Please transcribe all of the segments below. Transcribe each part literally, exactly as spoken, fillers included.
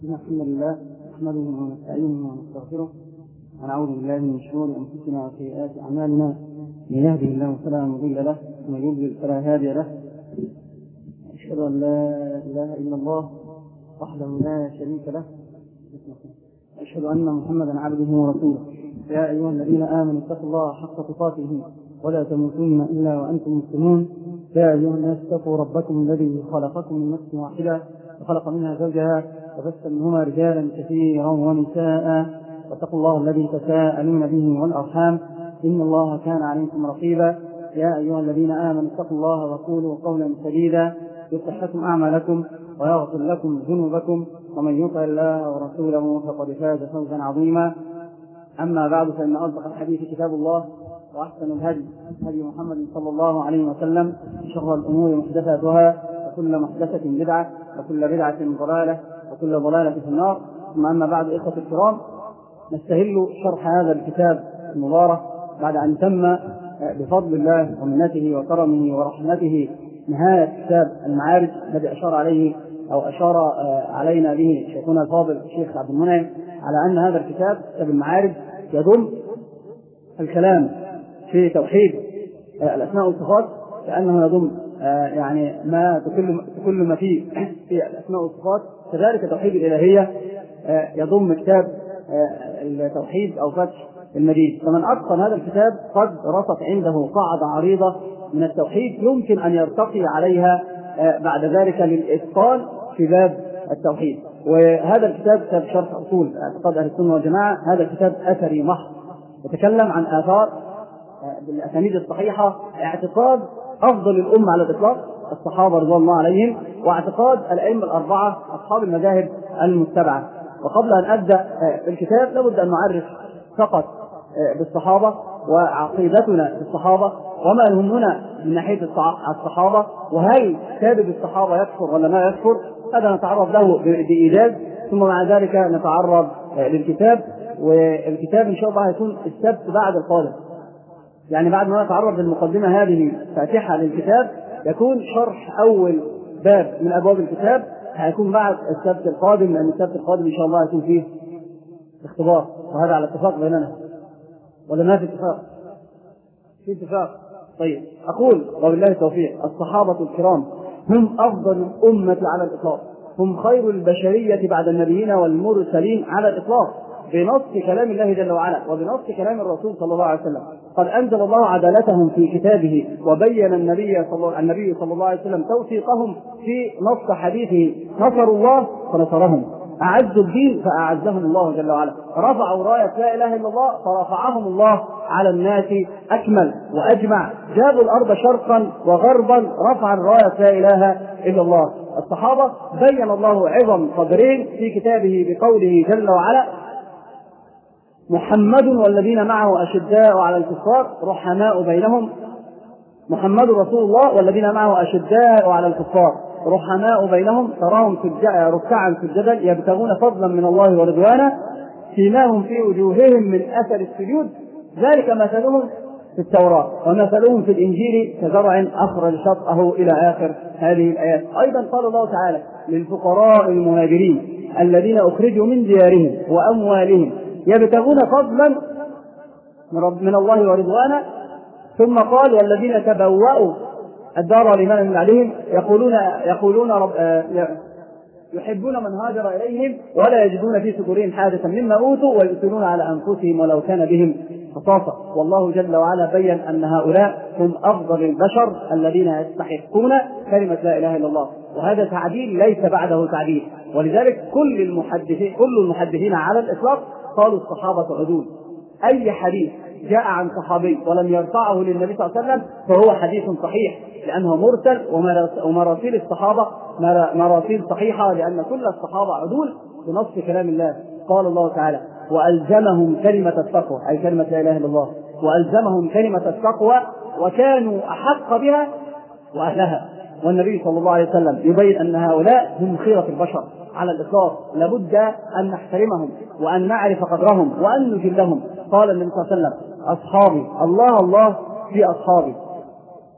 الحمد لله نحمده ونستعينه ونستغفره ونعوذ بالله من شرور انفسنا وسيئات اعمالنا. من يهده الله فلا مضل له ومن يضلل فلا هادي له. اشهد ان لا اله الا الله وحده لا شريك له. اشهد ان محمدا عبده ورسوله. يا ايها الذين امنوا اتقوا الله حق تقاته ولا تموتن الا وانتم مسلمون. يا ايها الناس اتقوا ربكم الذي خلقكم من نفس واحده وخلق منها زوجها وبث منهما رجالا كثيرا ونساء واتقوا الله الذي تساءلون به والارحام ان الله كان عليكم رقيبا. يا ايها الذين امنوا اتقوا الله وقولوا قولا سديدا يصلح لكم اعمالكم ويغفر لكم ذنوبكم ومن يطع الله ورسوله فقد فاز فوزا عظيما. اما بعد فان اصدق الحديث كتاب الله واحسن الهدي هدي محمد صلى الله عليه وسلم. شر الامور محدثاتها وكل محدثه بدعه وكل بدعه ضلاله وكل ضلاله في النار. ثم اما بعد اخوه الكرام، نستهل شرح هذا الكتاب المبارك بعد ان تم بفضل الله ومنته وكرمه ورحمته نهايه كتاب المعارج الذي اشار عليه او اشار علينا به شيخنا الفاضل الشيخ عبد المنعم على ان هذا الكتاب كتاب المعارج يضم الكلام في توحيد الاسماء والصفات، كانه يضم يعني ما كل كل ما فيه في الاسماء والصفات، كذلك توحيد الالهيه يضم كتاب التوحيد او فتح المجيد. فمن اتقن هذا الكتاب قد رصت عنده قاعده عريضه من التوحيد يمكن ان يرتقي عليها بعد ذلك للاتقان في باب التوحيد. وهذا الكتاب كتاب شرح اصول اعتقاد اهل السنه والجماعه. هذا الكتاب اثري محض يتكلم عن اثار بالاسانيد الصحيحه اعتقاد افضل الامه على الاطلاق الصحابه رضوان الله عليهم، واعتقاد الائمه الاربعه اصحاب المذاهب المتبعه. وقبل ان ابدا الكتاب لابد ان نعرف فقط بالصحابه وعقيدتنا بالصحابه وما يهمنا من ناحيه الصحابه، وهل كاذب الصحابه يكفر ولا ما يكفر. هذا نتعرض له بايجاز، ثم مع ذلك نتعرض للكتاب. والكتاب ان شاء الله هيكون السبت بعد القادم، يعني بعد ما نتعرض للمقدمه هذه فاتحه للكتاب يكون شرح اول باب من ابواب الكتاب هيكون بعد السبت القادم، لان السبت القادم ان شاء الله هيكون فيه اختبار، وهذا على اتفاق بيننا ولا ما في اتفاق؟ في اتفاق. طيب اقول وبالله التوفيق، الصحابه الكرام هم افضل الامه على الاطلاق، هم خير البشريه بعد النبيين والمرسلين على الاطلاق، بنص كلام الله جل وعلا وبنص كلام الرسول صلى الله عليه وسلم. قد انزل الله عدالتهم في كتابه، وبين النبي صلى النبي صلى الله عليه وسلم توثيقهم في نص حديثه: نصروا الله فنصرهم، اعزوا الدين فاعزهم الله جل وعلا، رفعوا رايه لا اله الا الله فرفعهم الله على الناس اكمل واجمع، جابوا الارض شرقا وغربا رفع الرايه لا اله الا الله. الصحابه بين الله عظم قدرهم في كتابه بقوله جل وعلا: محمد والذين معه أشداء على الكفار رحماء بينهم. محمد رسول الله والذين معه أشداء على الكفار رحماء بينهم، تراهم ركعا سجدا يبتغون فضلا من الله ورضوانا سيماهم في وجوههم من أثر السجود ذلك مثلهم في التوراة ومثلهم في الإنجيل كزرع أخرج شطأه إلى آخر هذه الآيات. أيضا قال الله تعالى: للفقراء المهاجرين الذين أخرجوا من ديارهم وأموالهم يبتغون فضلا من الله ورضوانا، ثم قال: والذين تبوأوا الدار لمن من عليهم يقولون يقولون رب يحبون من هاجر إليهم ولا يجدون في صدورهم حاجة مما أوتوا ويؤثرون على أنفسهم ولو كان بهم خصاصة. والله جل وعلا بين أن هؤلاء هم أفضل البشر الذين يستحقون كلمة لا إله إلا الله، وهذا تعديل ليس بعده تعديل. ولذلك كل المحدثين كل المحدثين على الإطلاق قالوا الصحابة عدول. أي حديث جاء عن صحابي ولم يرفعه للنبي صلى الله عليه وسلم فهو حديث صحيح، لأنه مرسل، ومراسيل الصحابة مراسيل صحيحة، لأن كل الصحابة عدول بنص كلام الله. قال الله تعالى: وألزمهم كلمة التقوى، أي كلمة لا إله إلا الله، وألزمهم كلمة التقوى وكانوا أحق بها وأهلها. والنبي صلى الله عليه وسلم يبين أن هؤلاء هم خيرة البشر على الإطلاق، لابد أن نحترمهم وأن نعرف قدرهم وأن نجلهم. قال النبي صلى الله عليه وسلم: أصحابي الله الله في أصحابي،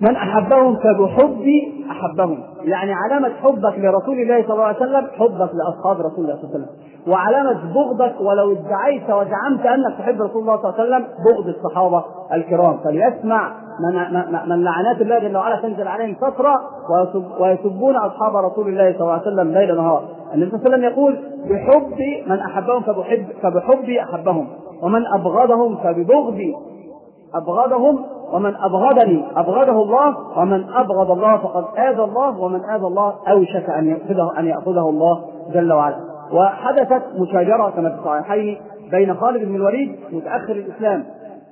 من أحبهم فبحبي أحبهم، يعني علامة حبك لرسول الله صلى الله عليه وسلم حبك لأصحاب رسول الله صلى الله عليه وسلم، وعلامة بغضك ولو ادعيت وزعمت أنك تحب رسول الله صلى الله عليه وسلم بغض الصحابة الكرام. فليسمع من, من لعنات الله جل وعلا تنزل عليهم فترة ويسبون أصحاب رسول الله صلى الله عليه وسلم ليل نهار. النبي صلى الله عليه وسلم يقول بحبي من أحبهم فبحب فبحبي أحبهم، ومن أبغضهم فببغضي أبغضهم، ومن أبغضني أبغضه الله، ومن أبغض الله فقد آذى الله، ومن آذى الله أوشك أن يأخذه أن يأخذه الله جل وعلا. وحدثت مشاجرة كما في الصحيحين بين خالد بن الوليد متأخر الإسلام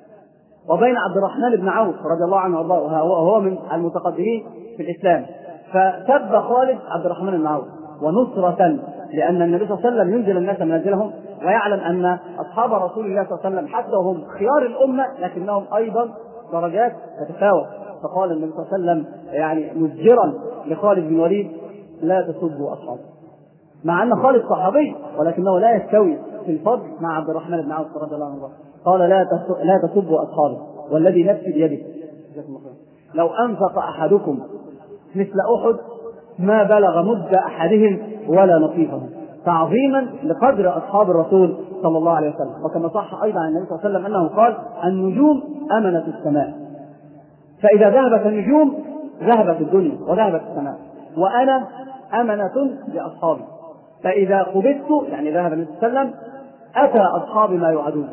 وبين عبد الرحمن بن عوف رضي الله عنه وارضاه وهو من المتقدمين في الإسلام، فسب خالد عبد الرحمن بن عوف ونصرة، لأن النبي صلى الله عليه وسلم ينزل الناس منازلهم ويعلم أن أصحاب رسول الله صلى الله عليه وسلم حتى هم خيار الأمة لكنهم أيضا درجات تتفاوت. فقال النبي صلى الله عليه وسلم يعني مزجرا لخالد بن الوليد لا تسبوا أصحابه، مع أن خالد صحابي ولكنه لا يستوي في الفضل مع عبد الرحمن بن عوف رضي الله عنه. قال لا لا تسبوا أصحابه والذي نفسي بيده لو أنفق أحدكم مثل أحد ما بلغ مد أحدهم ولا نصيفه، تعظيما لقدر أصحاب الرسول صلى الله عليه وسلم. وكما صح أيضا عن النبي صلى الله عليه وسلم أنه قال النجوم أمنة السماء، فإذا ذهبت النجوم ذهبت الدنيا وذهبت السماء، وأنا أمنة لأصحابي، فإذا قبضت يعني ذهب النبي صلى الله عليه وسلم أتى أصحابي ما يوعدون،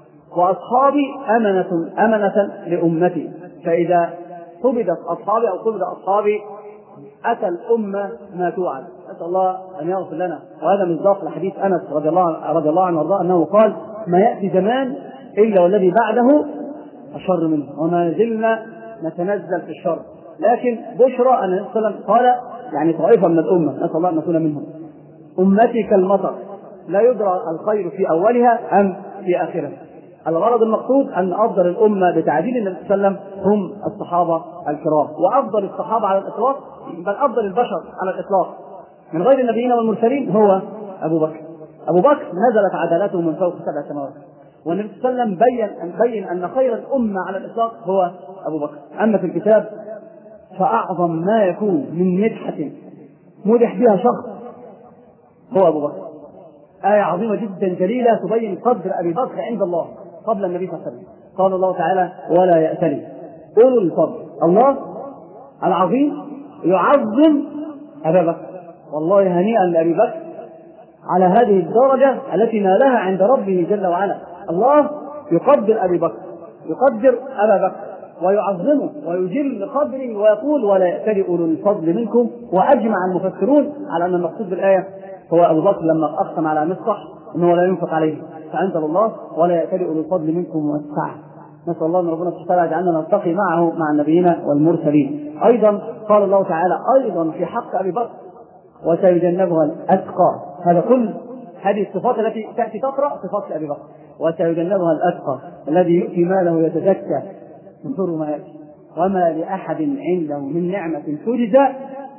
وأصحابي أمنة أمنة لأمتي، فإذا قبضت أصحابي أو قبض أصحابي أتى الأمة ما توعد. أسأل الله أن يغفر لنا. وهذا مصداق لحديث أنس رضي الله رضي الله عنه وارضاه أنه قال ما يأتي زمان إلا والذي بعده أشر منه وما زلنا نتنزل في الشر، لكن بشرى أن النبي صلى الله عليه وسلم قال يعني طائفة من الأمة نسأل الله أن نكون منهم أمتي كالمطر لا يدرى الخير في أولها أم في آخرها. الغرض المقصود أن أفضل الأمة بتعديل النبي صلى الله عليه وسلم هم الصحابة الكرام، وأفضل الصحابة على الإطلاق بل أفضل البشر على الإطلاق من غير النبيين والمرسلين هو أبو بكر. أبو بكر نزلت عدالته من فوق سبع سماوات، والنبي صلى الله عليه وسلم بين أن بين أن خير الأمة على الإطلاق هو أبو بكر. أما في الكتاب فأعظم ما يكون من مدحة مدح بها شخص هو أبو بكر، آية عظيمة جدا جليلة تبين قدر أبي بكر عند الله قبل النبي صلى الله عليه وسلم. قال الله تعالى ولا يأتلي أولو الفضل، الله العظيم يعظم أبا بكر. والله هنيئا لأبي بكر على هذه الدرجة التي نالها عند ربه جل وعلا. الله يقدر أبي بكر، يقدر أبا بكر ويعظمه ويجل قدره ويقول ولا يأتلي أولو الفضل منكم. وأجمع المفسرون على أن المقصود بالآية هو أبو بكر لما أقسم على مصطح أنه لا ينفق عليه فأنزل الله ولا يأتلي أولو الفضل منكم والسعة. نسأل الله أن ربنا سبحانه وتعالى يجعلنا نلتقي معه مع النبيين والمرسلين. أيضا قال الله تعالى أيضا في حق أبي بكر وسيجنبها الأتقى. هذا كل هذه الصفات التي تأتي تقرأ صفات أبي بكر. وسيجنبها الأتقى الذي يؤتي ماله يتزكى ينفر ما يأتي وما لأحد عنده من نعمة تجزى.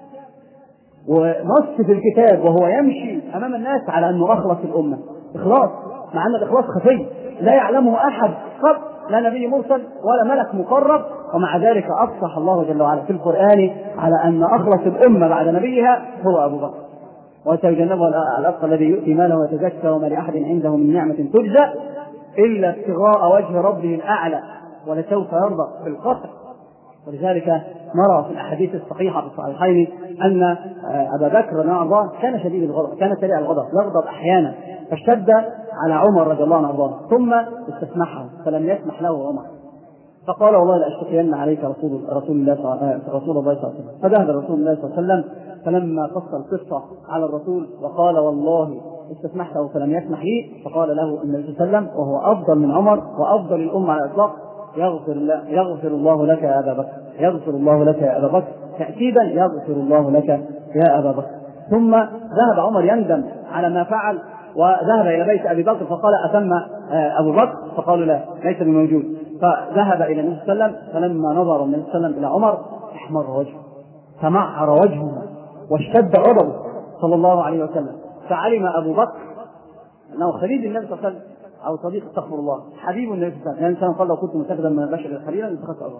ونص في الكتاب وهو يمشي أمام الناس على أنه أخلص الأمة إخلاص، مع أن الإخلاص خفي لا يعلمه أحد قط، لا نبي مرسل ولا ملك مقرب، ومع ذلك أفصح الله جل وعلا في القرآن على أن أخلص الأمة بعد نبيها هو أبو بكر. وسيجنبها الأتقى الذي يؤتي ماله ويتزكى وما لأحد عنده من نعمة تجزى إلا ابتغاء وجه ربه الأعلى ولسوف يرضى في القصر. ولذلك نرى في الأحاديث الصحيحة في الصحيحين أن أبا بكر رضي الله عنه كان شديد الغضب، كان سريع الغضب، يغضب أحيانا، فاشتد على عمر رضي الله عنه ثم استسمحه فلم يسمح له عمر، فقال والله لأشتكين عليك رسول رسول الله رسول الله صلى الله عليه وسلم. فذهب رسول الله صلى الله عليه وسلم فلما قص القصة على الرسول وقال والله استسمحته فلم يسمح لي، فقال له النبي صلى الله عليه وسلم وهو أفضل من عمر وأفضل الأمة على الإطلاق يغفر الله يغفر الله لك يا أبا بكر، يغفر الله لك يا أبا بكر، تأكيدا يغفر الله لك يا أبا بكر. ثم ذهب عمر يندم على ما فعل وذهب إلى بيت أبي بكر فقال أتم أبو بكر؟ فقالوا لا ليس بموجود. فذهب إلى النبي صلى الله عليه وسلم فلما نظر النبي صلى الله عليه وسلم إلى عمر احمر وجهه تمعر وجهه واشتد غضبه صلى الله عليه وسلم. فعلم أبو بكر أنه خليل النبي صلى الله عليه وسلم أو صديق استغفر الله حبيب النبي صلى الله عليه وسلم، يعني الإنسان قال لو كنت متخذا من البشر خليلا اتخذت أبو بكر.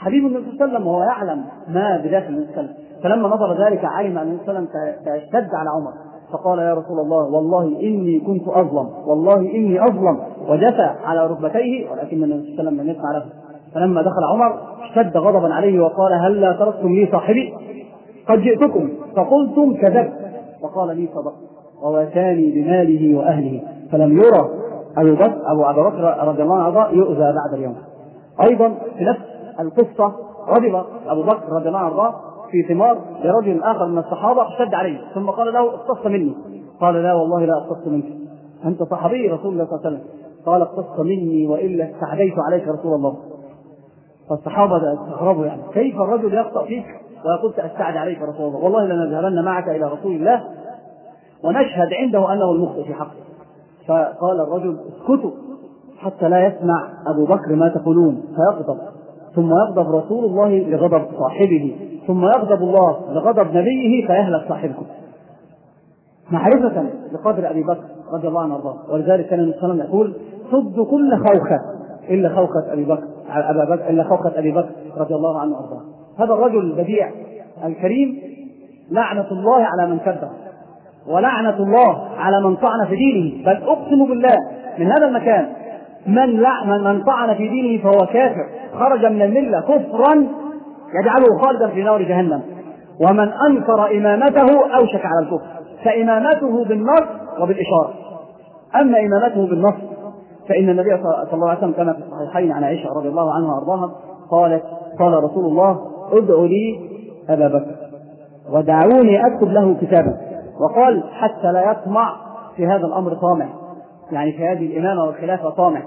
حبيب النبي صلى الله عليه وسلم وهو يعلم ما بداخل النبي صلى الله عليه وسلم. فلما نظر ذلك علم أن النبي صلى الله عليه وسلم فاشتد على عمر فقال يا رسول الله والله إني كنت أظلم، والله إني أظلم، وجثى على ركبتيه، ولكن النبي صلى الله عليه وسلم لم يسمع له. فلما دخل عمر اشتد غضبا عليه وقال هل لا تركتم لي صاحبي؟ قد جئتكم فقلتم كذبت وقال لي صدق وواساني بماله وأهله. فلم يرى أبو بكر أبو أبو بكر رضي الله عنه يؤذى بعد اليوم. أيضا في نفس القصة غضب أبو بكر رضي الله عنه في ثمار لرجل آخر من الصحابة اشتد عليه ثم قال له اقتص مني، قال لا والله لا اقتص منك، أنت صحابي رسول الله صلى الله عليه وسلم، قال اقتص مني وإلا استعديت عليك رسول الله. فالصحابة استغربوا يعني كيف الرجل يخطأ فيك ويقول سأستعد عليك رسول الله، والله لنذهبن معك إلى رسول الله ونشهد عنده أنه المخطئ في حقه. فقال الرجل اسكتوا حتى لا يسمع أبو بكر ما تقولون فيغضب، ثم يغضب رسول الله لغضب صاحبه، ثم يغضب الله لغضب نبيه فيهلك صاحبكم، معرفة لقدر أبي بكر رضي الله عنه وارضاه. ولذلك كان النبي صلى الله عليه وسلم يقول صد كل خوخة إلا خوخة أبي بكر أبا بكر إلا خوخة أبي بكر رضي الله عنه وارضاه. هذا الرجل البديع الكريم لعنة الله على من كذب، ولعنة الله على من طعن في دينه، بل أقسم بالله من هذا المكان من من طعن في دينه فهو كافر خرج من الملة كفرا يجعله خالدا في نار جهنم، ومن أنكر إمامته أوشك على الكفر. فإمامته بالنص وبالإشارة، أما إمامته بالنص فإن النبي صلى الله عليه وسلم كما في الصحيحين عن عائشة رضي الله عنها وأرضاها قالت قال رسول الله ادعوا لي أبا بكر ودعوني أكتب له كتابا، وقال حتى لا يطمع في هذا الأمر طامع، يعني في هذه الإمامة والخلافة طامع.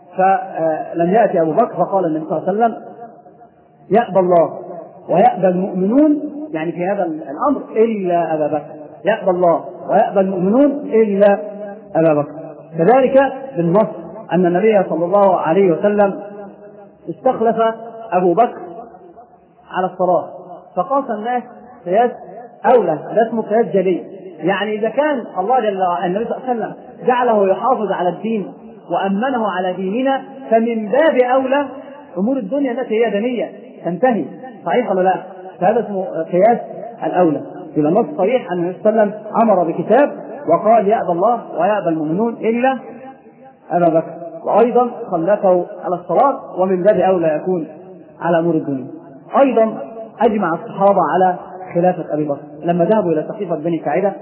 فلم يأتي أبو بكر فقال النبي صلى الله عليه وسلم يأبى الله ويأبى المؤمنون، يعني في هذا الأمر إلا أبا بكر، يأبى الله ويأبى المؤمنون إلا أبا بكر. كذلك بالنص أن النبي صلى الله عليه وسلم استخلف أبو بكر على الصلاة فقاس الناس قياس أولى، ده اسمه قياس جلي. يعني إذا كان الله جل وعلا النبي صلى الله عليه وسلم جعله يحافظ على الدين وأمنه على ديننا، فمن باب أولى أمور الدنيا التي هي دنية تنتهي، صحيح ولا لا؟ فهذا اسمه قياس الأولى. إذا النص صريح أن النبي صلى الله عليه وسلم أمر بكتاب وقال يأبى الله ويأبى المؤمنون إلا أبا بكر، وأيضا خلفه على الصلاة، ومن باب أولى يكون على أمور الدنيا. أيضا أجمع الصحابة على خلافة أبي بكر لما ذهبوا إلى سقيفة بني ساعدة.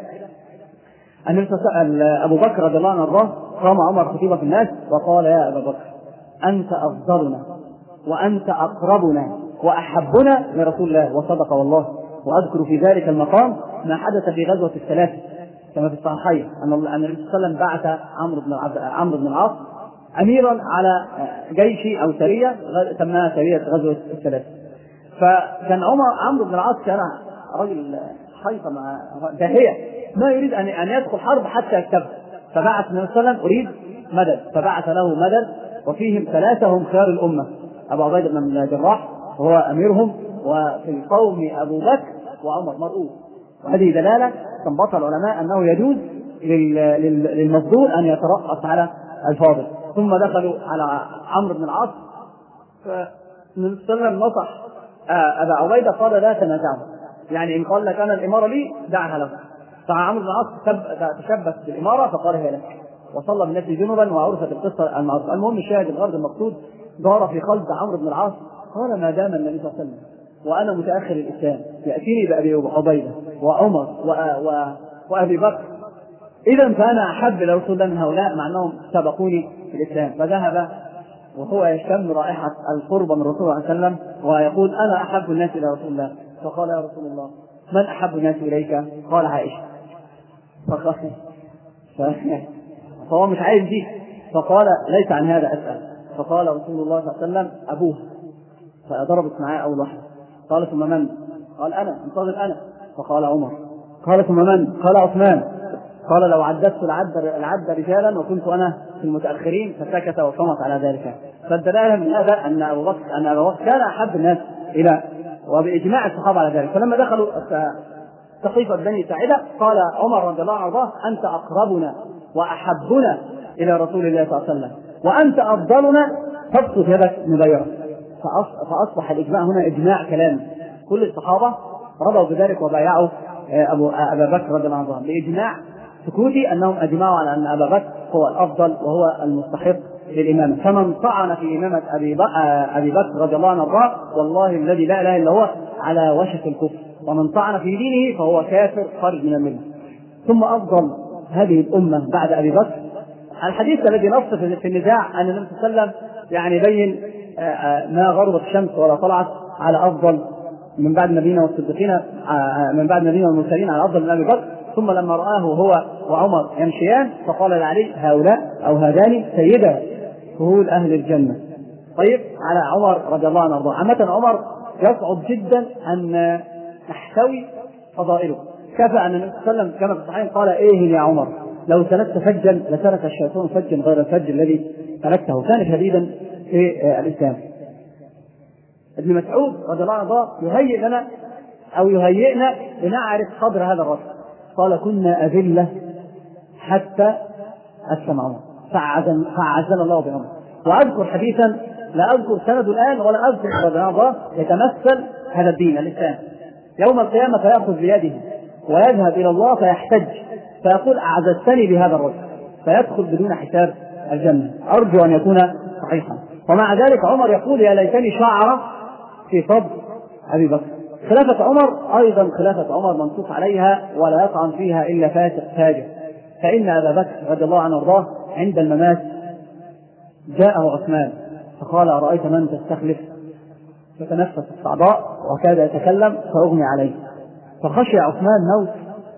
أبو بكر رضي الله عنه وارضاه قام عمر خطيبا في الناس وقال يا أبا بكر أنت أفضلنا وأنت أقربنا وأحبنا لرسول الله، وصدق والله. وأذكر في ذلك المقام ما حدث في غزوة الثلاث كما في الصحيحين أن النبي صلى الله عليه وسلم بعث عمرو بن عمرو بن العاص أميرا على جيش أو سرية سماها سرية غزوة الثلاث. فكان عمر عمرو بن العاص كان رجل حيطة مع داهية ما يريد أن أن يدخل حرب حتى يكتبها، فبعث النبي صلى الله عليه وسلم أريد مدد، فبعث له مدد وفيهم ثلاثة هم خيار الأمة، أبو عبيدة بن الجراح وهو أميرهم، وفي القوم أبو بكر وعمر مرؤوس. وهذه دلالة استنبطها العلماء أنه يجوز للمفضول أن يترأس على الفاضل. ثم دخلوا على عمرو بن العاص فالنبي صلى الله عليه وسلم نصح أبا عبيدة قال لا تنازعوا، يعني إن قال لك أنا الإمارة لي دعها له. فعمرو بن العاص تشبث بالإمارة فقال هي لك، وصلى بالناس جنبا وعرفت القصة المعروفة. المهم الشاهد الغرض المقصود دار في قلب عمرو بن العاص قال ما دام النبي صلى الله عليه وسلم وأنا متأخر الإسلام يأتيني بأبي عبيدة وعمر وأبي بكر إذا فأنا أحب إلى رسول الله من هؤلاء مع أنهم سبقوني في الإسلام. فذهب وهو يشم رائحة القرب من رسول الله صلى الله عليه وسلم ويقول أنا أحب الناس إلى رسول الله. فقال يا رسول الله من أحب الناس إليك؟ قال عائشة. فقال فهو مش عايز دي، فقال ليس عن هذا أسأل. فقال رسول الله صلى الله عليه وسلم أبوه، فضربت معاه أول واحدة. قال ثم من؟ قال أنا، انتظر أنا. فقال عمر. قال ثم من؟ قال عثمان. قال لو عددت العد العد رجالا وكنت أنا في المتأخرين، فسكت وصمت على ذلك. فالدلالة من هذا أن أبو بكر أن أبو بكر كان أحب الناس إلى، وبإجماع الصحابة على ذلك. فلما دخلوا سقيفة بني ساعدة قال عمر رضي الله عنه أنت أقربنا وأحبنا إلى رسول الله صلى الله عليه وسلم وأنت أفضلنا، فابسط يدك مبايعة. فأصبح الإجماع هنا إجماع كلام، كل الصحابة رضوا بذلك وبايعوا أبو أبا بكر رضي الله عنه بإجماع سكوتي أنهم أجمعوا على أن أبا بكر هو الأفضل وهو المستحق للإمامة. فمن طعن في إمامة أبي بكر رضي الله عنه والله الذي لا إله إلا هو على وشك الكفر، ومن طعن في دينه فهو كافر خارج من الملة. ثم أفضل هذه الأمة بعد أبي بكر، الحديث الذي نص في النزاع أن النبي صلى الله عليه وسلم يعني بين ما غربت الشمس ولا طلعت على أفضل من بعد نبينا والصديقين، من بعد نبينا والمرسلين على أفضل من أبي بكر. ثم لما رآه هو وعمر يمشيان فقال لعلي هؤلاء أو هذان سيدا فهول أهل الجنة. طيب على عمر رضي الله عنه. عامة عمر يصعب جدا أن نحتوي فضائله، كفى أن النبي صلى الله عليه وسلم كما في الصحيحين قال إيه يا عمر لو سلكت فجا لسلك الشيطان فجا غير الفج الذي سلكته. كان شديدا في الإسلام. ابن مسعود رضي الله عنه يهيئ لنا أو يهيئنا لنعرف قدر هذا الرجل. قال كنا أذلة حتى أسلم عمر فعزل الله بعمر. وأذكر حديثا لا أذكر سند الآن ولا أذكر رضي الله عنه يتمثل هذا الدين الإسلام. يوم القيامة فيأخذ بيده ويذهب إلى الله فيحتج فيقول أعززتني بهذا الرجل، فيدخل بدون حساب الجنة. أرجو أن يكون صحيحا. ومع ذلك عمر يقول يا ليتني شعر في صدر أبي بكر. خلافة عمر أيضا خلافة عمر منصوص عليها ولا يطعن فيها إلا فاسق فاجر. فإن أبا بكر رضي الله عنه وارضاه عند الممات جاءه عثمان فقال أرأيت من تستخلف؟ فتنفس الصعداء وكاد يتكلم فأغمي عليه، فخشي عثمان موت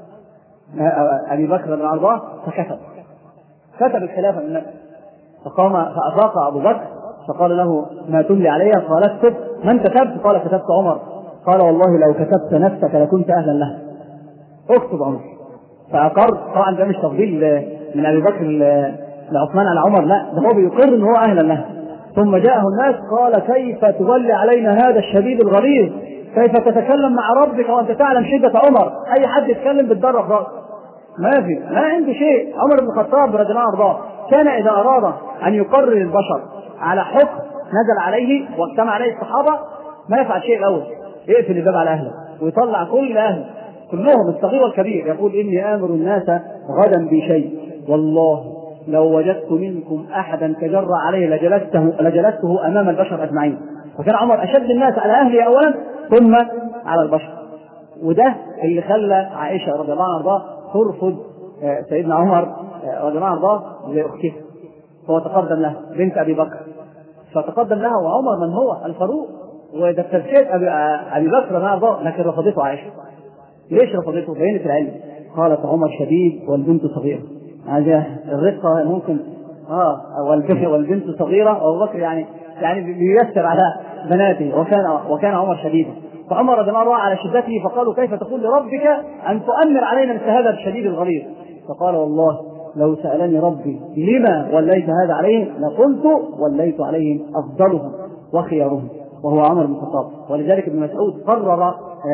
أبي بكر رضي الله عنه وارضاه فكتب كتب الخلافة من نفسه. فقام فأفاق أبو بكر فقال له ما تملي علي؟ قال اكتب. من كتبت؟ قال كتبت عمر. قال والله لو كتبت نفسك لكنت أهلا لها، اكتب عمر. فأقر. طبعا ده مش تفضيل من أبي بكر لعثمان على عمر، لا ده هو بيقر إن هو أهلا لها. ثم جاءه الناس قال كيف تولي علينا هذا الشديد الغليظ؟ كيف تتكلم مع ربك وأنت تعلم شدة عمر؟ أي حد يتكلم بالدرة رأس ما في، ما عنده شيء. عمر بن الخطاب رضي الله عنه كان إذا أراد أن يقرر البشر على حكم نزل عليه واجتمع عليه الصحابة ما يفعل شيء الأول، يقفل الباب على أهله ويطلع كل أهله كلهم الصغير والكبير، يقول إني آمر الناس غدا بشيء والله لو وجدت منكم أحدا تجرأ عليه لجلسته, لجلسته أمام البشر أجمعين. وكان عمر أشد الناس على أهله أولا ثم على البشر. وده اللي خلى عائشة رضي الله عنها ترفض سيدنا عمر رضي الله عنه لأختها، فهو تقدم لها بنت أبي بكر فتقدم لها وعمر من هو الفاروق وده تزكية أبي, أبي بكر رضي الله عنه، لكن رفضته عائشة. ليش رفضته؟ بينت العلم. قالت عمر شديد والبنت صغيرة. هذه الرقة ممكن اه والبنت صغيرة وأبو بكر يعني يعني بييسر على بناته، وكان وكان عمر شديدا. فعمر رضي الله عنه على شدته فقالوا كيف تقول لربك أن تؤمر علينا مثل هذا الشديد الغليظ؟ فقال والله لو سألني ربي لما وليت هذا عليهم لقلت وليت عليهم أفضلهم وخيارهم، وهو عمر بن الخطاب. ولذلك ابن مسعود قرر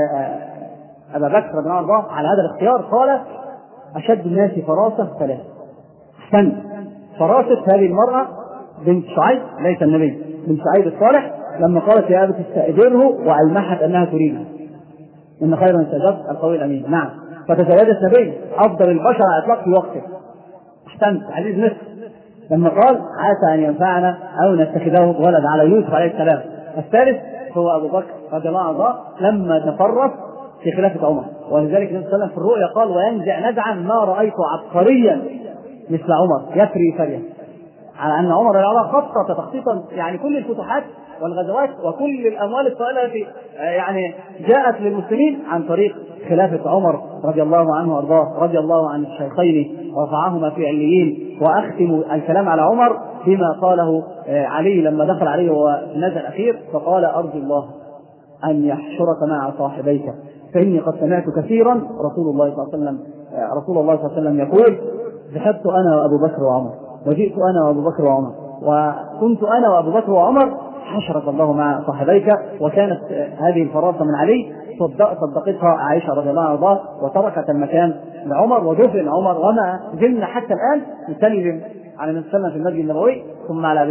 أبا بكر رضي الله عنه على هذا الاختيار. قال أشد الناس فراسة ثلاثة. أحسن فراسة هذه المرأة بنت شعيب ليس النبي، بنت شعيب الصالح لما قالت يا أبت استأجره وألمحت أنها تريده إن خير من استأجرت القوي الأمين. نعم فتزوجت النبي أفضل البشر على الإطلاق في وقته. أحسنت عزيز مصر لما قال عسى أن ينفعنا أو نتخذه ولد على يوسف عليه السلام. الثالث هو أبو بكر رضي الله عنه لما تفرط في خلافة عمر. ولذلك النبي صلى الله عليه وسلم في الرؤيا قال وينزع نزعا ما رأيت عبقريا مثل عمر يفري فريه، على أن عمر رضي الله عنه خطط تخطيطا يعني كل الفتوحات والغزوات وكل الأموال الطائلة التي يعني جاءت للمسلمين عن طريق خلافة عمر رضي الله عنه وارضاه. رضي الله عن الشيخين ورفعهما في عليين. وأختم الكلام على عمر بما قاله علي لما دخل عليه ونزل الأخير فقال أرجو الله أن يحشرك مع صاحبيك فإني قد سمعت كثيرا رسول الله صلى الله عليه وسلم رسول الله صلى الله عليه وسلم يقول ذهبت أنا وأبو بكر وعمر وجئت أنا وأبو بكر وعمر وكنت أنا وأبو بكر وعمر حشرك الله مع صاحبيك. وكانت هذه الفراسة من علي صدق صدقتها عائشة رضي الله عنها وتركت المكان لعمر ودفن عمر. وما زلنا حتى الآن نسلم على النبي صلى الله عليه وسلم في المسجد النبوي ثم على أبي بكر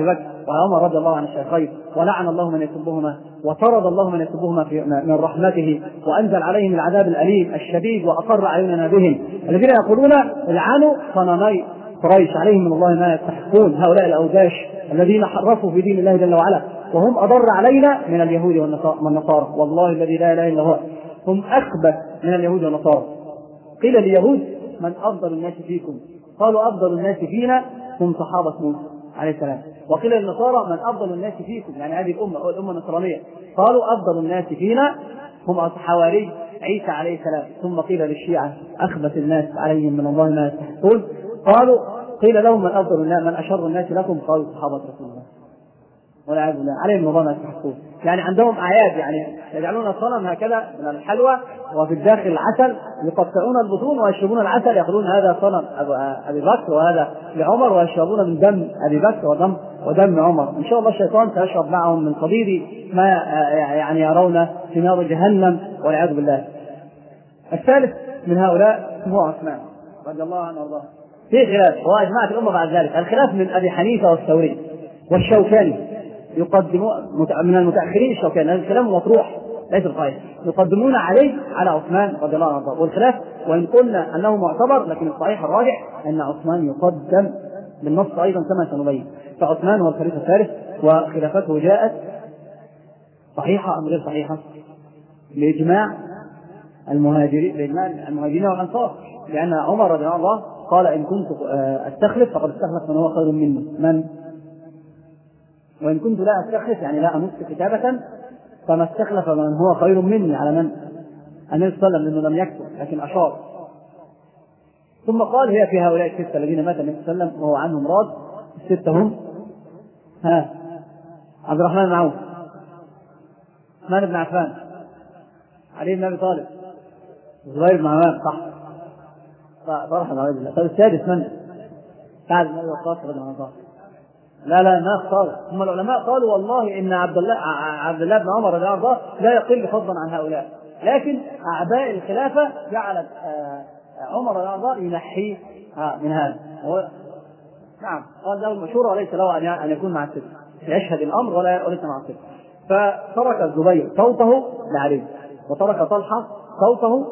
وعمر رضي الله عن الشيخين، ولعن الله من يسبهما، وطرد الله من يسبهما من رحمته، وأنزل عليهم العذاب الأليم الشديد، وأقر أعيننا بهم الذين يقولون العنوا صنمي قريش عليهم من الله ما يستحقون. هؤلاء الأوباش الذين حرفوا في دين الله جل وعلا، وهم أضر علينا من اليهود والنصارى، والله الذي لا إله إلا هو هم أخبث من اليهود والنصارى. قيل لليهود من أفضل الناس فيكم؟ قالوا أفضل الناس فينا هم صحابة موسى عليه السلام. وقيل للنصارى من أفضل الناس فيكم، يعني هذه الأمة أو الأمة النصرانية، قالوا أفضل الناس فينا هم حواري عيسى عليه السلام. ثم قيل للشيعة أخبث الناس عليهم من الله ما يستحقون، قالوا قيل لهم من أفضل الناس من أشر الناس لكم؟ قالوا صحابة رسول الله والعياذ بالله عليهم من الله ما يستحقون. يعني عندهم أعياد، يعني يجعلون الصنم هكذا من الحلوى وفي الداخل العسل، يقطعون البطون ويشربون العسل، يقولون هذا صنم أبي بكر وهذا لعمر، ويشربون من دم أبي بكر ودم ودم عمر. إن شاء الله الشيطان سيشرب معهم من صديد ما يعني يرون في نار جهنم والعياذ بالله. الثالث من هؤلاء هو عثمان رضي الله عنه وارضاه. في خلاف وأجمعت الأمة بعد ذلك، الخلاف من أبي حنيفة والثوري والشوكاني، يقدمون من المتأخرين الشوكاني، هذا الكلام مطروح ليس صحيح، يقدمون عليه على عثمان رضي الله عنه. والخلاف وإن قلنا أنه معتبر، لكن الصحيح الراجح أن عثمان يقدم بالنص أيضا كما سنبين. فعثمان هو الخليفة الثالث، وخلافته جاءت صحيحة أم غير صحيحة؟ لإجماع المهاجرين لإجماع المهاجرين والأنصار، لأن عمر رضي الله عنه قال إن كنت أستخلف فقد استخلف من هو خير مني. من؟ وإن كنت لا أستخلف يعني لا أمس كتابة فما استخلف من هو خير مني على من؟ النبي صلى الله عليه وسلم، لأنه لم يكتب لكن أشار. ثم قال هي في هؤلاء الستة الذين مات النبي صلى الله عليه وسلم وهو عنهم راض. الستة هم ها عبد الرحمن بن عوف، عثمان بن عفان، علي بن أبي طالب، زبير بن عوام، صح؟ فرحمة الله. طيب السادس من؟ سعد بن أبي وقاص رضي الله عنه. لا لا ما قالوا، هم العلماء قالوا والله إن عبد الله عبد الله بن عمر رضي الله عنه لا يقل فضلا عن هؤلاء، لكن أعباء الخلافة جعلت عمر رضي الله عنه ينحيه من هذا. نعم قال له المشورة وليس له أن يكون مع الست، يشهد الأمر ولا وليس مع الست. فترك الزبير صوته لعلي، وترك طلحة صوته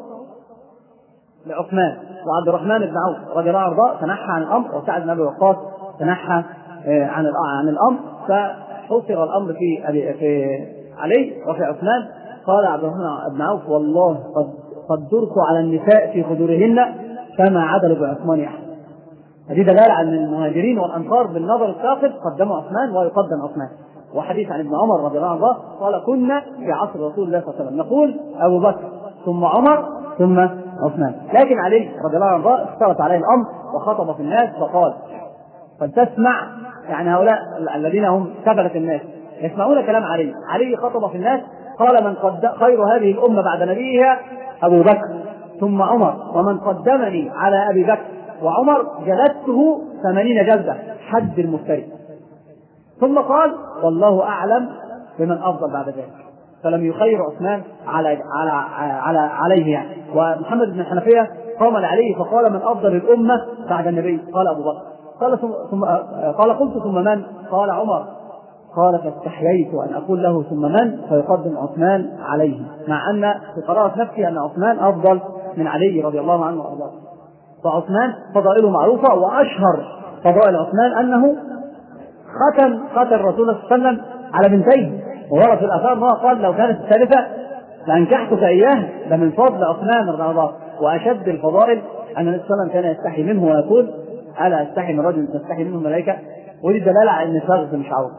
لعثمان، وعبد الرحمن بن عوف رضي الله عنه تنحى عن الأمر، وسعد بن أبي وقاص تنحى عن عن الأمر. فحصر الأمر في في علي وفي عثمان. قال عبد الرحمن بن عوف والله قد قدرت على النساء في خدورهن فما عدل بعثمان أحد. هذه دلالة عن المهاجرين والأنصار بالنظر الثاقب قدموا عثمان ويقدم عثمان. وحديث عن ابن عمر رضي الله عنه قال كنا في عصر رسول الله صلى الله عليه وسلم نقول أبو بكر ثم عمر ثم عثمان، لكن علي رضي الله عنه اختلط عليه الأمر وخطب في الناس فقال فتسمع، يعني هؤلاء الذين هم كبلة الناس يسمعون كلام علي. علي خطب في الناس قال من قد خير هذه الأمة بعد نبيها أبو بكر ثم عمر، ومن قدمني على أبي بكر وعمر جلدته ثمانين جلدة حد المفتري. ثم قال والله أعلم بمن أفضل بعد ذلك، فلم يخير عثمان على على على عليه يعني. ومحمد بن الحنفية قام لعلي فقال من أفضل الأمة بعد النبي؟ قال أبو بكر. قال ثم قال قلت ثم من؟ قال عمر. قال فاستحييت أن أقول له ثم من فيقدم عثمان عليه، مع أن في قرارة نفسي أن عثمان أفضل من علي رضي الله عنه وأرضاه. فعثمان فضائله معروفة، وأشهر فضائل عثمان أنه ختم ختم الرسول صلى الله عليه وسلم على بنتيه، وورد في الآثار ما قال لو كانت الثالثة لأنكحتك إياه. ده من فضل عثمان رضي الله عنه. وأشد الفضائل أن النبي صلى الله عليه وسلم كان يستحي منه ويقول ألا أستحي من رجل تستحي منه الملائكة. ودي دلالة على أن الفرز مش عورة،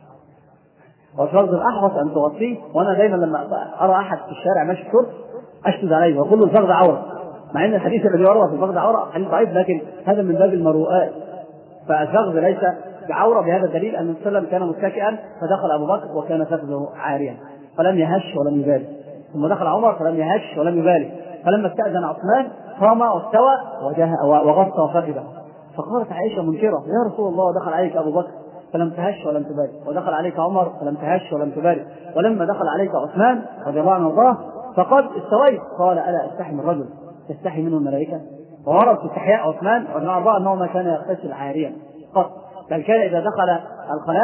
والفرز الأحوص أن تغطيه. وأنا دايما لما أرى أحد في الشارع ماشي شرط أشتد عليه وأقول له الفرز عورة، مع أن الحديث الذي يروى في الفرز عورة حديث ضعيف، لكن هذا من باب المروءات. فالفرز ليس بعورة بهذا الدليل أن النبي صلى الله عليه وسلم كان متكئا فدخل أبو بكر وكان فخذه عاريا فلم يهش ولم يبالي، ثم دخل عمر فلم يهش ولم يبالي، فلما استأذن عثمان قام واستوى وغطى فخذه. فقالت عائشة منكرة يا رسول الله دخل عليك أبو بكر فلم تهش ولم تبالي، ودخل عليك عمر فلم تهش ولم تبالي، ولما دخل عليك عثمان رضي الله عنه وارضاه فقد استويت. قال ألا أستحي من رجل تستحي منه الملائكة؟ وورد في استحياء عثمان رضي الله عنه أنه ما كان يغتسل عاريا قط، بل كان إذا دخل الخلاء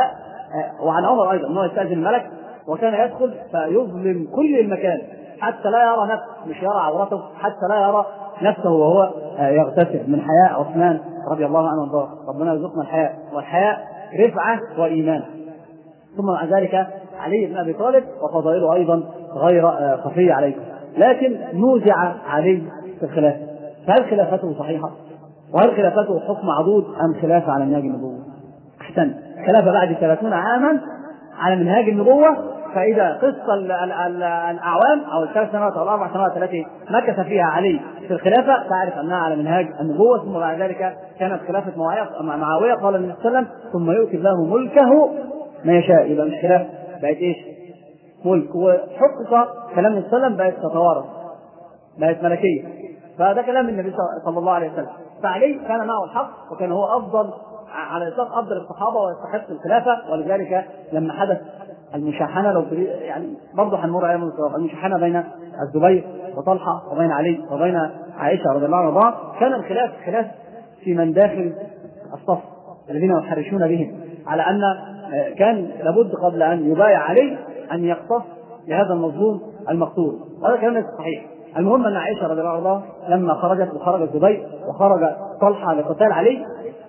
وعن عمر أيضا أنه يستأذن الملك وكان يدخل فيظلم كل المكان حتى لا يرى نفسه، مش يرى عورته، حتى لا يرى نفسه وهو يغتسل من حياء عثمان رضي الله عنه وارضاه. ربنا يرزقنا الحياء، والحياء رفعة وإيمان. ثم مع ذلك علي بن أبي طالب وفضائله أيضا غير خفية عليكم، لكن نوزع علي في الخلافة. فهل خلافته صحيحة؟ وهل خلافته حكم عضوض أم خلافة على منهاج النبوة؟ أحسن، خلافة بعد ثلاثين عاما على منهاج النبوة. فإذا قصة الأعوام أو الثلاث سنوات أو الأربع سنوات التي مكث فيها علي في الخلافة تعرف أنها على منهاج النبوة. ثم بعد ذلك كانت خلافة معاوية قال النبي صلى الله عليه وسلم ثم يؤتي الله ملكه ما يشاء. يبقى مش خلاف، بقت إيش؟ ملك. وحقق كلام النبي صلى الله عليه وسلم بقت تتوارث، بقت ملكية. فهذا كلام النبي صلى الله عليه وسلم. فعلي كان معه الحق وكان هو أفضل على الإطلاق، أفضل الصحابة ويستحق الخلافة. ولذلك لما حدث المشاحنة، لو يعني برضه هنمر أيام المشاحنة بين الزبير وطلحة وبين علي وبين عائشة رضي الله عنها، كان الخلاف خلاف في من داخل الصف الذين يحرشون بهم، على أن كان لابد قبل أن يبايع علي أن يقتص لهذا المظلوم المقتول، وهذا كلام ليس صحيح. المهم أن عائشة رضي الله عنها لما خرجت وخرج الزبير وخرج طلحة لقتال علي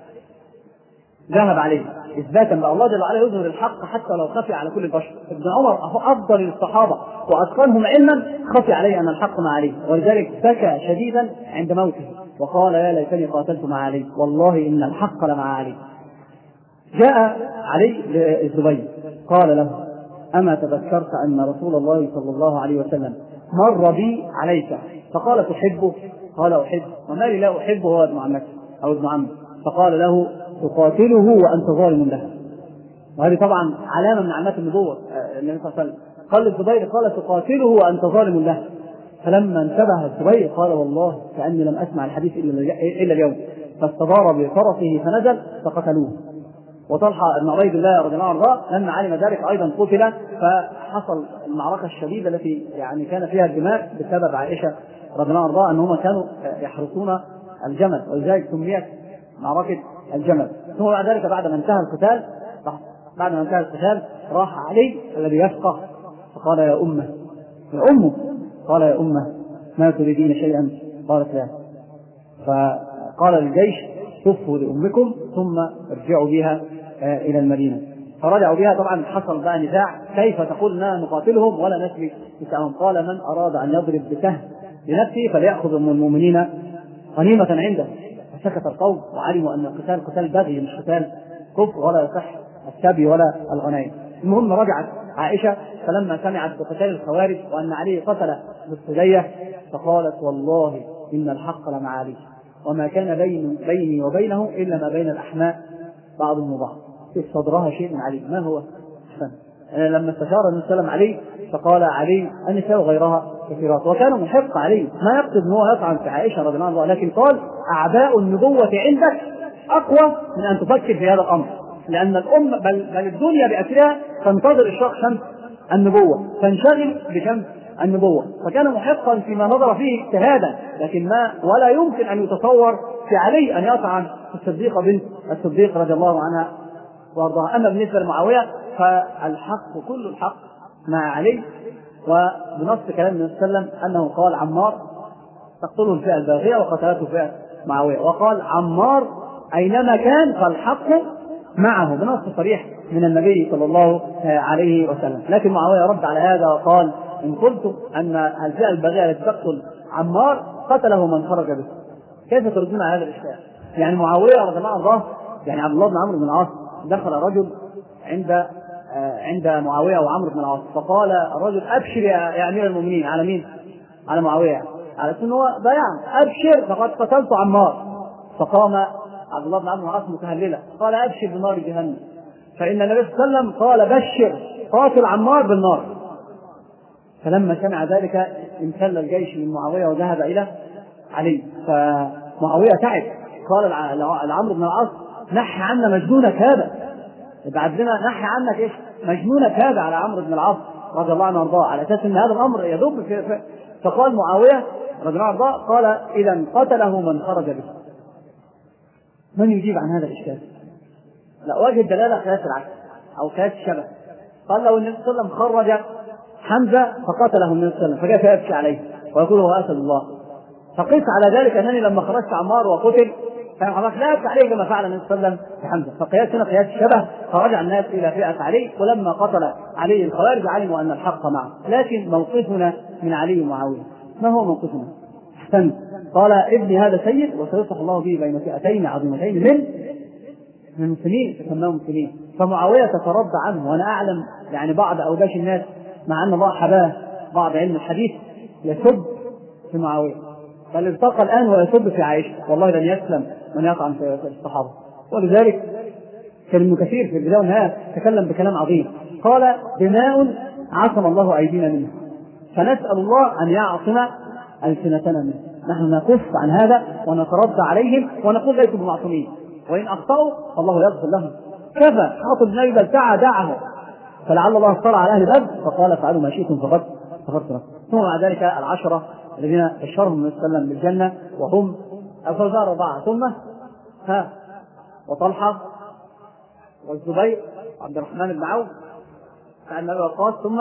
ذهب عليه إثباتا بأن الله جل وعلا يظهر الحق حتى لو خفي على كل البشر. ابن عمر أفضل الصحابة وأتقنهم علما خفي عليه أن الحق مع علي، ولذلك بكى شديدا عند موته وقال يا ليتني قاتلت مع علي، والله إن الحق لمع علي. جاء علي للزبير قال له أما تذكرت أن رسول الله صلى الله عليه وسلم مر بي عليك فقال تحبه؟ قال أحب، وما لي لا أحبه هو ابن عمك أو ابن عمه. فقال له تقاتله وأنت ظالم له. وهذه طبعا علامة من علامات النبوة. النبي صلى الله عليه وسلم قال للزبير قال تقاتله وأنت ظالم له. فلما انتبه الزبير قال والله كأني لم أسمع الحديث إلا اليوم، فاستدار بفرسه فنزل فقتلوه. وطلحة بن عبيد الله رضي الله عنه لما علم ذلك أيضا قتل. فحصل المعركة الشديدة التي يعني كان فيها الدماء بسبب عائشة رضي الله عنها أنهم كانوا يحرسون الجمل، ولذلك سميت معركة الجمل. ثم بعد ذلك بعد ما انتهى القتال بعد ما انتهى القتال راح علي الذي يفقه فقال يا أمه يا أمه قال يا أمه ما تريدين شيئا؟ قالت لا. فقال للجيش صفوا لأمكم ثم ارجعوا بها إلى المدينة. فرجعوا بها. طبعا حصل بقى نزاع كيف تقول اننا نقاتلهم ولا نسبي نساءهم. قال من أراد أن يضرب بسهم لنفسه فليأخذ من المؤمنين غنيمة عنده. فسكت القوم وعلموا أن القتال قتال بغي مش قتال كفر ولا يصح السبي ولا الغنائم. المهم رجعت عائشة فلما سمعت بقتال الخوارج وأن علي قتل بالسدية فقالت والله إن الحق لمع علي وما كان بين بيني وبينه إلا ما بين الأحماء بعضهم وبعض. في صدرها شيء من علي. ما هو؟ أنا لما استشار النبي صلى الله عليه وسلم علي فقال علي النساء غيرها كثيرات، وكان محق علي ما يقصد ان هو يطعن في عائشة رضي الله عنها، لكن قال أعباء النبوة عندك أقوى من أن تفكر في هذا الأمر، لأن الأم بل, بل الدنيا بأسرها تنتظر إشراق شمس النبوة تنشغل بشمس النبوة. فكان محقا فيما نظر فيه اجتهادا، لكن ما ولا يمكن أن يتصور في علي أن يطعن في الصديقة بنت الصديق رضي الله عنها وارضاها. أما بالنسبة لمعاوية فالحق كل الحق مع علي، وبنص كلام النبي صلى الله عليه وسلم أنه قال عمار تقتله الفئة الباغية وقتلته فئة معاوية، وقال عمار أينما كان فالحق معه بنص صريح من النبي صلى الله عليه وسلم. لكن معاوية رد على هذا وقال إن قلت أن الفئة الباغية التي تقتل عمار قتله من خرج به. كيف تردون على هذا الإشكال؟ يعني معاوية رضي الله عنه يعني عبد الله بن عمرو بن العاص دخل رجل عند عند معاوية وعمرو بن العاص فقال الرجل أبشر يا أمير المؤمنين. على مين؟ على معاوية، على أنه هو ضيعان. أبشر فقد قتلت عمار. فقام عبد الله بن عمرو بن العاص متهللا قال أبشر بنار جهنم، فإن النبي صلى الله عليه وسلم قال بشر قاتل عمار بالنار. فلما سمع ذلك انسل الجيش من معاوية وذهب إلى علي. فمعاوية تعب قال لعمرو بن العاص نحي عنا مجنونك هذا، بعد لنا نحي عنك ايش مجنونك هذا على عمرو بن العاص رضي الله عنه وارضاه، على اساس ان هذا الامر يدب في, في فقال معاويه رضي الله عنه وارضاه قال اذا قتله من خرج به. من يجيب عن هذا الاشكال؟ لا وجه الدلاله خلاف العكس. أو قياس الشبه. قال لو النبي صلى الله عليه وسلم خرج حمزة فقتله النبي صلى الله عليه وسلم فكيف يبكي عليه ويقول هو أسد الله؟ فقيس على ذلك أنني لما خرجت عمار وقتل فحضرتك لا يبكي عليه كما فعل النبي صلى الله عليه وسلم في حمزة. فقياس هنا قياس الشبه، فرجع الناس إلى فئة علي، ولما قتل علي الخوارج علموا أن الحق معه. لكن موقفنا من علي ومعاوية ما هو موقفنا؟ أحسنت. قال ابني هذا سيد وسيصلح الله به بين فئتين عظيمتين من من المسلمين تسماهم مسلمين. فمعاوية تترضى عنه، وأنا أعلم يعني بعض أوباش الناس مع أن الله حباه بعض علم الحديث يسب في معاوية، بل التقى الآن ويسب في عائشة، والله لن يسلم من يطعن في الصحابة. ولذلك كان ابن كثير في البداية والنهاية تكلم بكلام عظيم، قال دماء عصم الله أيدينا منه فنسأل الله أن يعصم ألسنتنا منه. نحن نكف عن هذا ونترضى عليهم ونقول ليسوا بمعصومين، وإن أخطأوا فالله يغفر لهم. كفى حاطب بن أبي بلتعة دعه فلعل الله اطلع على أهل بدر فقال افعلوا ما شئتم فقد غفرت لكم. ثم مع ذلك العشرة الذين بشرهم النبي صلى الله عليه وسلم بالجنة وهم الخلفاء الأربعة، ثم ها وطلحة والزبير وعبد الرحمن بن عوف سعد بن أبي وقاص ثم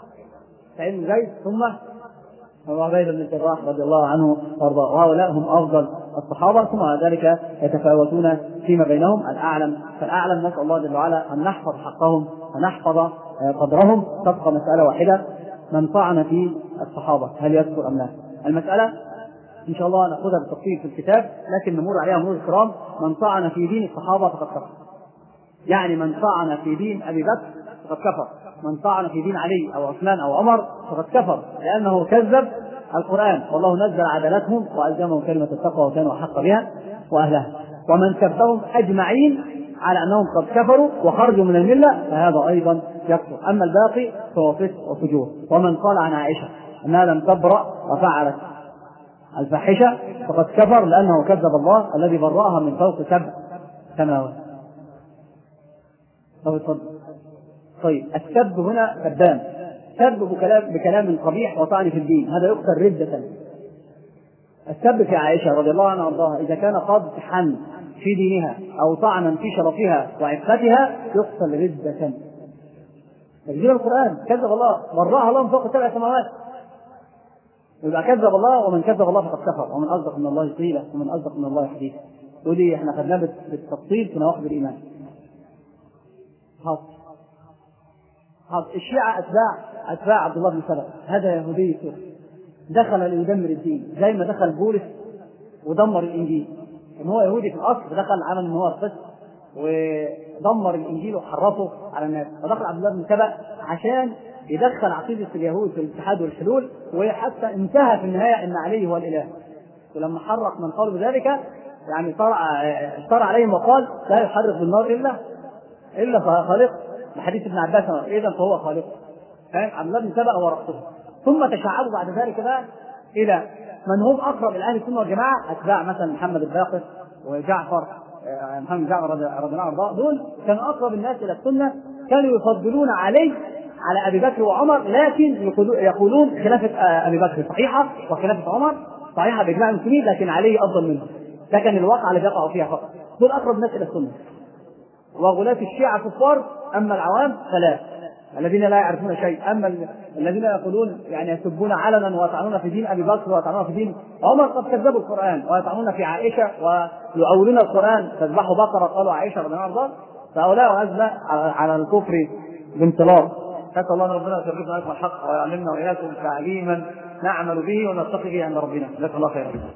سعيد بن زيد ثم أبو عبيدة بن الجراح رضي الله عنه وارضاه، وهؤلاء هم أفضل الصحابة. ثم على ذلك يتفاوتون فيما بينهم الأعلم فالأعلم. نسأل الله جل وعلا أن نحفظ حقهم ونحفظ قدرهم. تبقى مسألة واحدة، من طعن في الصحابة هل يذكر أم لا؟ المسألة إن شاء الله نأخذها بالتفصيل في الكتاب، لكن نمر عليها مرور الكرام. من طعن في دين الصحابة فقد كفر، يعني من طعن في دين أبي بكر فقد كفر، من طعن في دين علي أو عثمان أو عمر فقد كفر، لأنه كذب القرآن، والله نزل عدالتهم وألزمهم كلمة التقوى وكانوا أحق بها وأهلها. ومن كذبهم أجمعين على أنهم قد كفروا وخرجوا من الملة فهذا أيضا يكفر. أما الباقي فهو فسق وفجور. ومن قال عن عائشة أنها لم تبرأ وفعلت الفاحشة فقد كفر، لأنه كذب الله الذي برأها من فوق سبع سماوات. طيب السب هنا كذاب، سب بكلام, بكلام قبيح وطعن في الدين، هذا يقتل ردة. السب في عائشة رضي الله عنها وارضاها إذا كان قادحا في دينها أو طعنا في شرفها وعفتها يقتل ردة. تجيب القرآن كذب الله برأها الله من فوق سبع سماوات، يبقى كذب الله، ومن كذب الله فقد كفر، ومن أصدق من الله قيلا ومن أصدق من الله حديثا. ودي احنا خدناه بالتفصيل في نواقض الإيمان. حاضر حاضر الشيعة أتباع أتباع عبد الله بن سبأ، هذا يهودي سوري دخل ليدمر الدين زي ما دخل بولس ودمر الإنجيل. إن هو يهودي في الأصل دخل عمل إن هو القس ودمر الإنجيل وحرفه على الناس، فدخل عبد الله بن سبأ عشان يدخل عقيدة اليهود في الاتحاد والحلول، وحتى انتهى في النهاية إن عليه هو الإله. ولما حرق من قالوا بذلك يعني اشترى عليهم وقال لا يحرق بالنار إلا إلا خالق، بحديث ابن عباس إذا فهو خالق. عبد الله بن سبأ هو رأسه. ثم تشعبوا بعد ذلك بقى إلى من هم أقرب إلى أهل السنة والجماعة، أتباع مثلا محمد الباقر وجعفر محمد جعفر رضي الله عنه، دول كانوا أقرب الناس إلى السنة، كانوا يفضلون عليه على أبي بكر وعمر، لكن يقولون خلافة أبي بكر صحيحة وخلافة عمر صحيحة بإجماع المسلمين، لكن علي أفضل منه. ده كان الواقع اللي يقعوا فيها فقط. دول أقرب الناس إلى السنة. وغلاة الشيعة كفار، أما العوام فلا، الذين لا يعرفون شيء. أما الذين يقولون يعني يسبون علنا ويطعنون في دين أبي بكر ويطعنون في دين عمر قد كذبوا القرآن، ويطعنون في عائشة ويؤولون القرآن، تذبحوا بقرة قالوا عائشة رضي الله عنها، فهؤلاء أزمة على الكفر بانطلاق. نسأل الله أن ربنا يثبتنا على الحق ويعلمنا وإياكم تعليما نعمل به ونتقي به عند ربنا. جزاك الله خيرا.